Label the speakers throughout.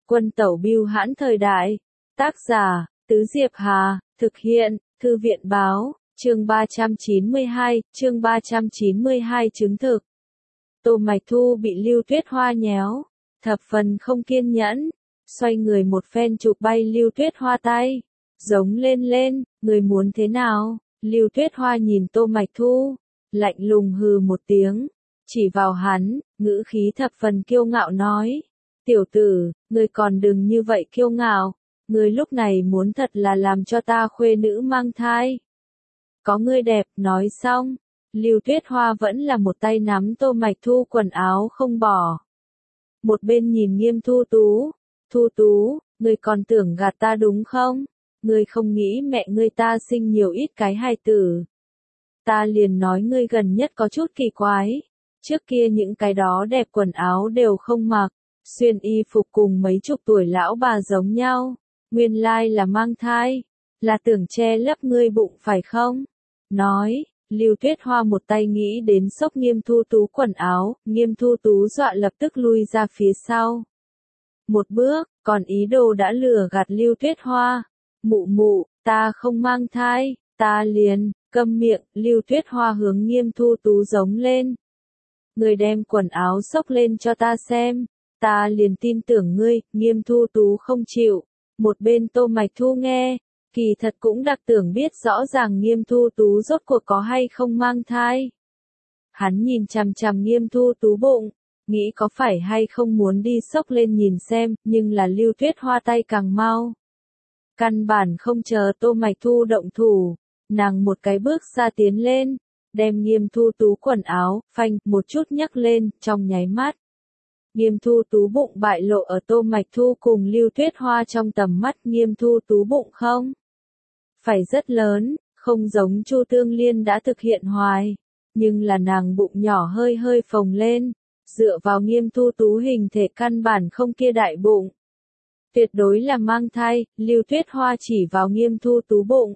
Speaker 1: Quân tẩu bưu hãn thời đại. Tác giả, Tứ Diệp Hà, thực hiện, Thư viện báo, chương 392 chứng thực. Tô Mạch Thu bị Lưu Tuyết Hoa nhéo, thập phần không kiên nhẫn, xoay người một phen chụp bay Lưu Tuyết Hoa tay, giống lên, người muốn thế nào? Lưu Tuyết Hoa nhìn Tô Mạch Thu, lạnh lùng hừ một tiếng, chỉ vào hắn, ngữ khí thập phần kiêu ngạo nói, tiểu tử, ngươi còn đừng như vậy kiêu ngạo, ngươi lúc này muốn thật là làm cho ta khuê nữ mang thai. Có ngươi đẹp, nói xong, Lưu Tuyết Hoa vẫn là một tay nắm Tô Mạch Thu quần áo không bỏ. Một bên nhìn Nghiêm Thu Tú, ngươi còn tưởng gạt ta đúng không? Ngươi không nghĩ mẹ ngươi ta sinh nhiều ít cái hài tử. Ta liền nói ngươi gần nhất có chút kỳ quái. Trước kia những cái đó đẹp quần áo đều không mặc, xuyên y phục cùng mấy chục tuổi lão bà giống nhau. Nguyên lai là mang thai, là tưởng che lấp ngươi bụng phải không? Nói, Lưu Tuyết Hoa một tay nghĩ đến xốc Nghiêm Thu Tú quần áo, Nghiêm Thu Tú dọa lập tức lui ra phía sau. Một bước, còn ý đồ đã lừa gạt Lưu Tuyết Hoa. Mụ, ta không mang thai, ta liền, câm miệng, Lưu Tuyết Hoa hướng Nghiêm Thu Tú giống lên. Người đem quần áo xốc lên cho ta xem, ta liền tin tưởng ngươi, Nghiêm Thu Tú không chịu. Một bên Tô Mạch Thu nghe, kỳ thật cũng đặc tưởng biết rõ ràng Nghiêm Thu Tú rốt cuộc có hay không mang thai. Hắn nhìn chằm chằm Nghiêm Thu Tú bụng, nghĩ có phải hay không muốn đi xốc lên nhìn xem, nhưng là Lưu Tuyết Hoa tay càng mau. Căn bản không chờ Tô Mạch Thu động thủ, nàng một cái bước ra tiến lên, đem Nghiêm Thu Tú quần áo, phanh, một chút nhấc lên, trong nháy mắt. Nghiêm Thu Tú bụng bại lộ ở Tô Mạch Thu cùng Lưu Tuyết Hoa trong tầm mắt. Nghiêm Thu Tú bụng không phải rất lớn, không giống Chu Tương Liên đã thực hiện hoài, nhưng là nàng bụng nhỏ hơi phồng lên, dựa vào Nghiêm Thu Tú hình thể căn bản không kia đại bụng. Tuyệt đối là mang thai. Lưu Tuyết Hoa chỉ vào Nghiêm Thu Tú bụng,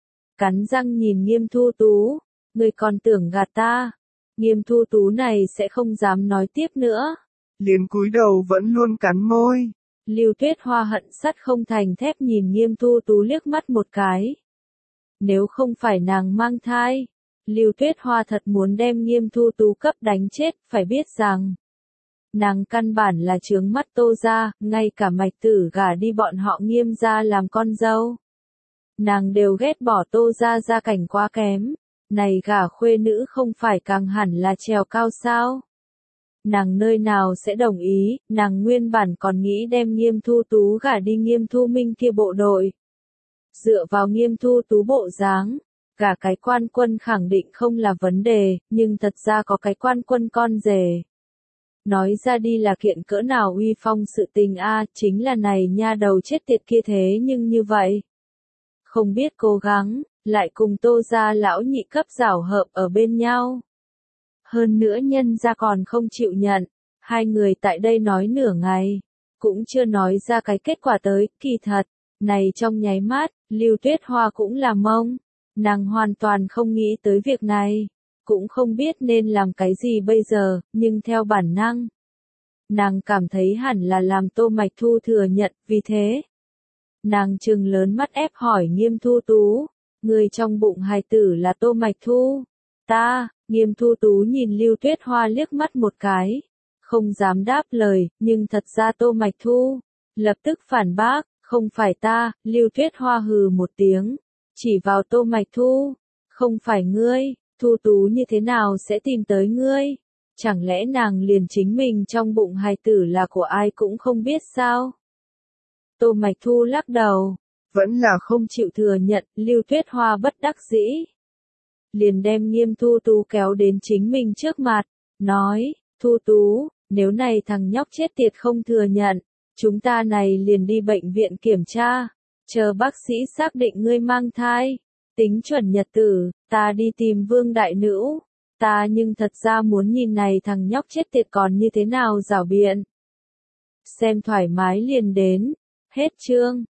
Speaker 1: cắn răng nhìn Nghiêm Thu Tú, ngươi còn tưởng gạt ta? Nghiêm Thu Tú này sẽ không dám nói tiếp nữa,
Speaker 2: liền cúi đầu vẫn luôn cắn môi.
Speaker 1: Lưu Tuyết Hoa hận sắt không thành thép nhìn Nghiêm Thu Tú liếc mắt một cái. Nếu không phải nàng mang thai, Lưu Tuyết Hoa thật muốn đem Nghiêm Thu Tú cấp đánh chết, phải biết rằng nàng căn bản là chướng mắt Tô gia, ngay cả Mạch Tử gả đi bọn họ Nghiêm gia làm con dâu. Nàng đều ghét bỏ Tô gia gia cảnh quá kém, này gả khuê nữ không phải càng hẳn là trèo cao sao? Nàng nơi nào sẽ đồng ý, nàng nguyên bản còn nghĩ đem Nghiêm Thu Tú gả đi Nghiêm Thu Minh kia bộ đội. Dựa vào Nghiêm Thu Tú bộ dáng, gả cái quan quân khẳng định không là vấn đề, nhưng thật ra có cái quan quân con rể. Nói ra đi là kiện cỡ nào uy phong sự tình a, chính là này nha đầu chết tiệt kia thế nhưng như vậy. Không biết cố gắng, lại cùng Tô gia lão nhị cấp giảo hợp ở bên nhau. Hơn nữa nhân gia còn không chịu nhận, hai người tại đây nói nửa ngày, cũng chưa nói ra cái kết quả tới, kỳ thật, này trong nháy mắt, Lưu Tuyết Hoa cũng là mông, nàng hoàn toàn không nghĩ tới việc này, cũng không biết nên làm cái gì bây giờ, nhưng theo bản năng, nàng cảm thấy hẳn là làm Tô Mạch Thu thừa nhận, vì thế, nàng trừng lớn mắt ép hỏi Nghiêm Thu Tú, người trong bụng hài tử là Tô Mạch Thu, ta. Nghiêm Thu Tú nhìn Lưu Tuyết Hoa liếc mắt một cái, không dám đáp lời, nhưng thật ra Tô Mạch Thu lập tức phản bác, không phải ta. Lưu Tuyết Hoa hừ một tiếng, chỉ vào Tô Mạch Thu, không phải ngươi, Thu Tú như thế nào sẽ tìm tới ngươi? Chẳng lẽ nàng liền chính mình trong bụng hài tử là của ai cũng không biết sao? Tô Mạch Thu lắc đầu, vẫn là không chịu thừa nhận. Lưu Tuyết Hoa bất đắc dĩ, liền đem Nghiêm Thu Tú kéo đến chính mình trước mặt, nói, Thu Tú, nếu này thằng nhóc chết tiệt không thừa nhận, chúng ta này liền đi bệnh viện kiểm tra, chờ bác sĩ xác định ngươi mang thai, tính chuẩn nhật tử, ta đi tìm Vương Đại Nữu, ta nhưng thật ra muốn nhìn này thằng nhóc chết tiệt còn như thế nào giảo biện. Xem thoải mái liền đến, hết chương.